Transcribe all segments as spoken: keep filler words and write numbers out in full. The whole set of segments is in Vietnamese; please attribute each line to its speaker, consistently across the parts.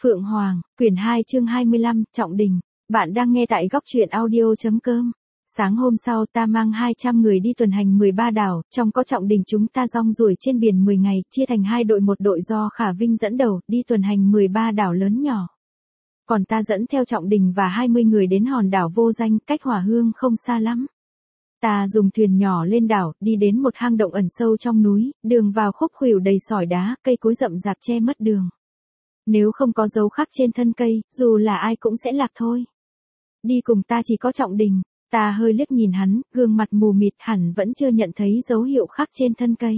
Speaker 1: Phượng Hoàng, quyển hai chương hai mươi lăm, Trọng Đình. Bạn đang nghe tại góc truyện audio.com. Sáng hôm sau ta mang hai trăm người đi tuần hành mười ba đảo, trong có Trọng Đình chúng ta rong ruổi trên biển mười ngày, chia thành hai đội, một đội do Khả Vinh dẫn đầu, đi tuần hành mười ba đảo lớn nhỏ. Còn ta dẫn theo Trọng Đình và hai mươi người đến hòn đảo vô danh, cách Hỏa Hương không xa lắm. Ta dùng thuyền nhỏ lên đảo, đi đến một hang động ẩn sâu trong núi, đường vào khúc khuỷu đầy sỏi đá, cây cối rậm rạp che mất đường. Nếu không có dấu khắc trên thân cây, dù là ai cũng sẽ lạc thôi. Đi cùng ta chỉ có Trọng Đình, ta hơi liếc nhìn hắn, gương mặt mù mịt, hẳn vẫn chưa nhận thấy dấu hiệu khắc trên thân cây.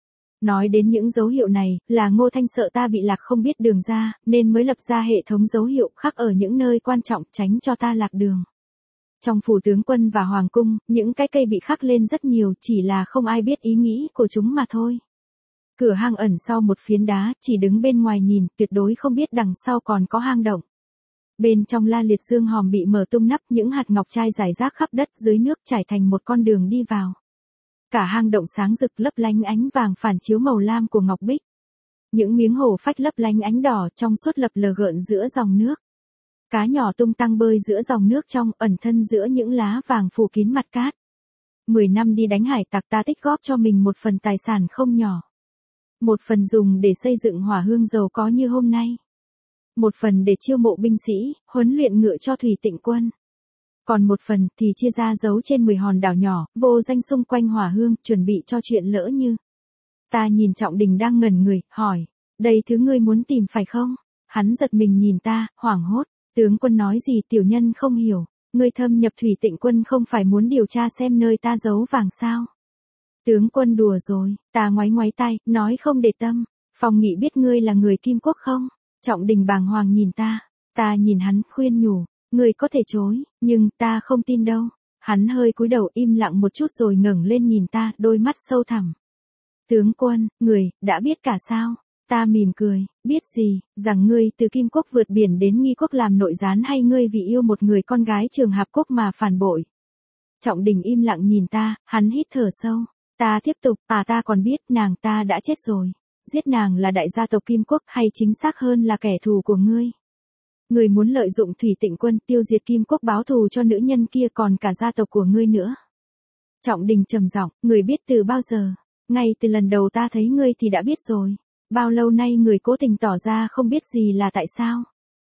Speaker 1: Nói đến những dấu hiệu này, là Ngô Thanh sợ ta bị lạc không biết đường ra, nên mới lập ra hệ thống dấu hiệu khắc ở những nơi quan trọng, tránh cho ta lạc đường. Trong phủ tướng quân và hoàng cung, những cái cây bị khắc lên rất nhiều, chỉ là không ai biết ý nghĩ của chúng mà thôi. Cửa hang ẩn sau một phiến đá, chỉ đứng bên ngoài nhìn, tuyệt đối không biết đằng sau còn có hang động. Bên trong la liệt dương hòm bị mở tung nắp, những hạt ngọc trai rải rác khắp đất dưới nước trải thành một con đường đi vào. Cả hang động sáng rực lấp lánh ánh vàng phản chiếu màu lam của ngọc bích. Những miếng hổ phách lấp lánh ánh đỏ trong suốt lập lờ gợn giữa dòng nước. Cá nhỏ tung tăng bơi giữa dòng nước trong, ẩn thân giữa những lá vàng phủ kín mặt cát. Mười năm đi đánh hải tặc, ta tích góp cho mình một phần tài sản không nhỏ. Một phần dùng để xây dựng Hỏa Hương giàu có như hôm nay. Một phần để chiêu mộ binh sĩ, huấn luyện ngựa cho Thủy Tịnh quân. Còn một phần thì chia ra giấu trên mười hòn đảo nhỏ, vô danh xung quanh Hỏa Hương, chuẩn bị cho chuyện lỡ như. Ta nhìn Trọng Đình đang ngẩn người, hỏi, đây thứ ngươi muốn tìm phải không? Hắn giật mình nhìn ta, hoảng hốt, tướng quân nói gì tiểu nhân không hiểu, ngươi thâm nhập Thủy Tịnh quân không phải muốn điều tra xem nơi ta giấu vàng sao? Tướng quân đùa rồi, ta ngoáy ngoáy tay, nói không để tâm. Phong Nghị biết ngươi là người Kim Quốc không? Trọng Đình bàng hoàng nhìn ta, ta nhìn hắn, khuyên nhủ, ngươi có thể chối, nhưng ta không tin đâu. Hắn hơi cúi đầu im lặng một chút rồi ngẩng lên nhìn ta, đôi mắt sâu thẳm. Tướng quân, người, đã biết cả sao? Ta mỉm cười, biết gì, rằng ngươi từ Kim Quốc vượt biển đến Nghi Quốc làm nội gián, hay ngươi vì yêu một người con gái Trường Hạp Quốc mà phản bội? Trọng Đình im lặng nhìn ta, hắn hít thở sâu. Ta tiếp tục, à ta còn biết nàng ta đã chết rồi. Giết nàng là đại gia tộc Kim Quốc, hay chính xác hơn là kẻ thù của ngươi. Ngươi muốn lợi dụng Thủy Tịnh quân tiêu diệt Kim Quốc báo thù cho nữ nhân kia, còn cả gia tộc của ngươi nữa. Trọng Đình trầm giọng, ngươi biết từ bao giờ? Ngay từ lần đầu ta thấy ngươi thì đã biết rồi. Bao lâu nay người cố tình tỏ ra không biết gì là tại sao?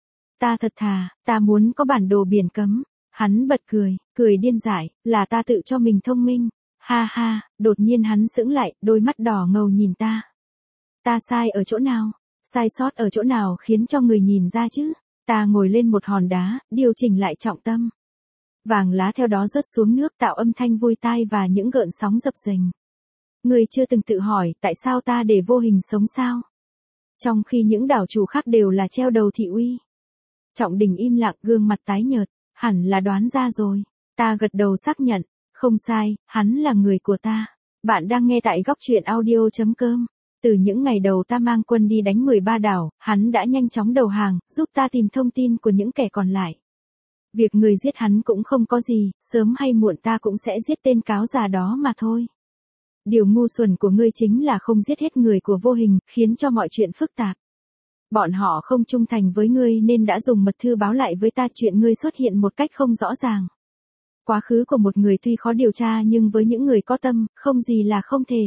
Speaker 1: Ta thật thà, ta muốn có bản đồ biển cấm. Hắn bật cười, cười điên dại, là ta tự cho mình thông minh. Ha ha, đột nhiên hắn sững lại, đôi mắt đỏ ngầu nhìn ta. Ta sai ở chỗ nào? Sai sót ở chỗ nào khiến cho người nhìn ra chứ? Ta ngồi lên một hòn đá, điều chỉnh lại trọng tâm. Vàng lá theo đó rớt xuống nước, tạo âm thanh vui tai và những gợn sóng dập dềnh. Người chưa từng tự hỏi tại sao ta để vô hình sống sao? Trong khi những đảo chủ khác đều là treo đầu thị uy. Trọng Đình im lặng, gương mặt tái nhợt, hẳn là đoán ra rồi. Ta gật đầu xác nhận. Không sai, hắn là người của ta. Bạn đang nghe tại góc truyện audio.com. Từ những ngày đầu ta mang quân đi đánh mười ba đảo, hắn đã nhanh chóng đầu hàng, giúp ta tìm thông tin của những kẻ còn lại. Việc người giết hắn cũng không có gì, sớm hay muộn ta cũng sẽ giết tên cáo già đó mà thôi. Điều ngu xuẩn của ngươi chính là không giết hết người của vô hình, khiến cho mọi chuyện phức tạp. Bọn họ không trung thành với ngươi nên đã dùng mật thư báo lại với ta chuyện ngươi xuất hiện một cách không rõ ràng. Quá khứ của một người tuy khó điều tra nhưng với những người có tâm, không gì là không thể.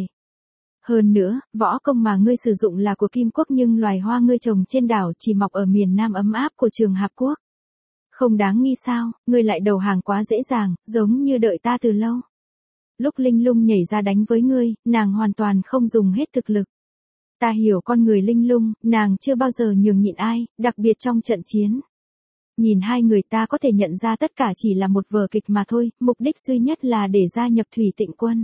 Speaker 1: Hơn nữa, võ công mà ngươi sử dụng là của Kim Quốc nhưng loài hoa ngươi trồng trên đảo chỉ mọc ở miền Nam ấm áp của Trường Hạp Quốc. Không đáng nghi sao, ngươi lại đầu hàng quá dễ dàng, giống như đợi ta từ lâu. Lúc Linh Lung nhảy ra đánh với ngươi, nàng hoàn toàn không dùng hết thực lực. Ta hiểu con người Linh Lung, nàng chưa bao giờ nhường nhịn ai, đặc biệt trong trận chiến. Nhìn hai người ta có thể nhận ra tất cả chỉ là một vở kịch mà thôi, mục đích duy nhất là để gia nhập Thủy Tịnh quân.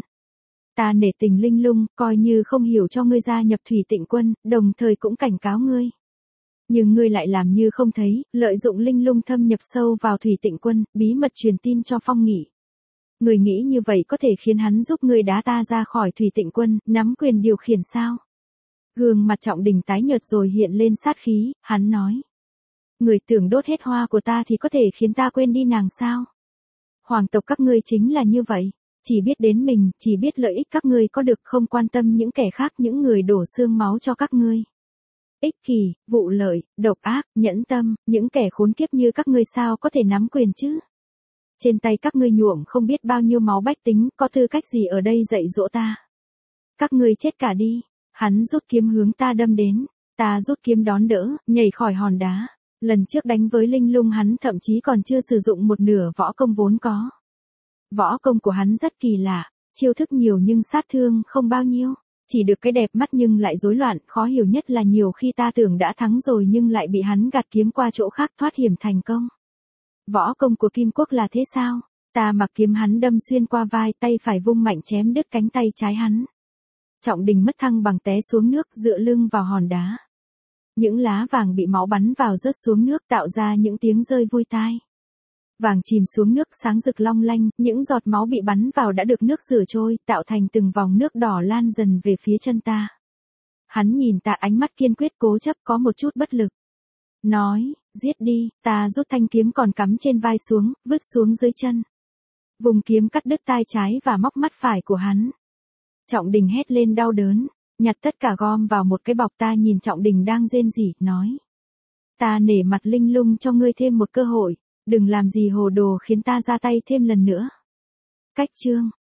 Speaker 1: Ta nể tình Linh Lung, coi như không hiểu cho ngươi gia nhập Thủy Tịnh quân, đồng thời cũng cảnh cáo ngươi. Nhưng ngươi lại làm như không thấy, lợi dụng Linh Lung thâm nhập sâu vào Thủy Tịnh quân, bí mật truyền tin cho Phong Nghị. Ngươi nghĩ như vậy có thể khiến hắn giúp ngươi đá ta ra khỏi Thủy Tịnh quân, nắm quyền điều khiển sao? Gương mặt Trọng Đình tái nhợt rồi hiện lên sát khí, hắn nói. Người tưởng đốt hết hoa của ta thì có thể khiến ta quên đi nàng sao? Hoàng tộc các ngươi chính là như vậy, chỉ biết đến mình, chỉ biết lợi ích các ngươi có được, không quan tâm những kẻ khác, những người đổ xương máu cho các ngươi. ích kỷ, vụ lợi, độc ác, nhẫn tâm, những kẻ khốn kiếp như các ngươi sao có thể nắm quyền chứ? Trên tay các ngươi nhuộm không biết bao nhiêu máu bách tính, có tư cách gì ở đây dạy dỗ ta? Các ngươi chết cả đi. Hắn rút kiếm hướng ta đâm đến, ta rút kiếm đón đỡ, nhảy khỏi hòn đá. Lần trước đánh với Linh Lung hắn thậm chí còn chưa sử dụng một nửa võ công vốn có. Võ công của hắn rất kỳ lạ, chiêu thức nhiều nhưng sát thương không bao nhiêu. Chỉ được cái đẹp mắt nhưng lại rối loạn, khó hiểu nhất là nhiều khi ta tưởng đã thắng rồi nhưng lại bị hắn gạt kiếm qua chỗ khác thoát hiểm thành công. Võ công của Kim Quốc là thế sao? Ta mặc kiếm hắn đâm xuyên qua vai, tay phải vung mạnh chém đứt cánh tay trái hắn. Trọng Đình mất thăng bằng té xuống nước, dựa lưng vào hòn đá. Những lá vàng bị máu bắn vào rớt xuống nước tạo ra những tiếng rơi vui tai. Vàng chìm xuống nước sáng rực long lanh, những giọt máu bị bắn vào đã được nước rửa trôi, tạo thành từng vòng nước đỏ lan dần về phía chân ta. Hắn nhìn ta ánh mắt kiên quyết cố chấp có một chút bất lực. Nói, giết đi, ta rút thanh kiếm còn cắm trên vai xuống, vứt xuống dưới chân. Vùng kiếm cắt đứt tai trái và móc mắt phải của hắn. Trọng Đình hét lên đau đớn, nhặt tất cả gom vào một cái bọc. Ta nhìn Trọng Đình đang rên rỉ, nói. Ta nể mặt Linh Lung cho ngươi thêm một cơ hội, đừng làm gì hồ đồ khiến ta ra tay thêm lần nữa. Cách chương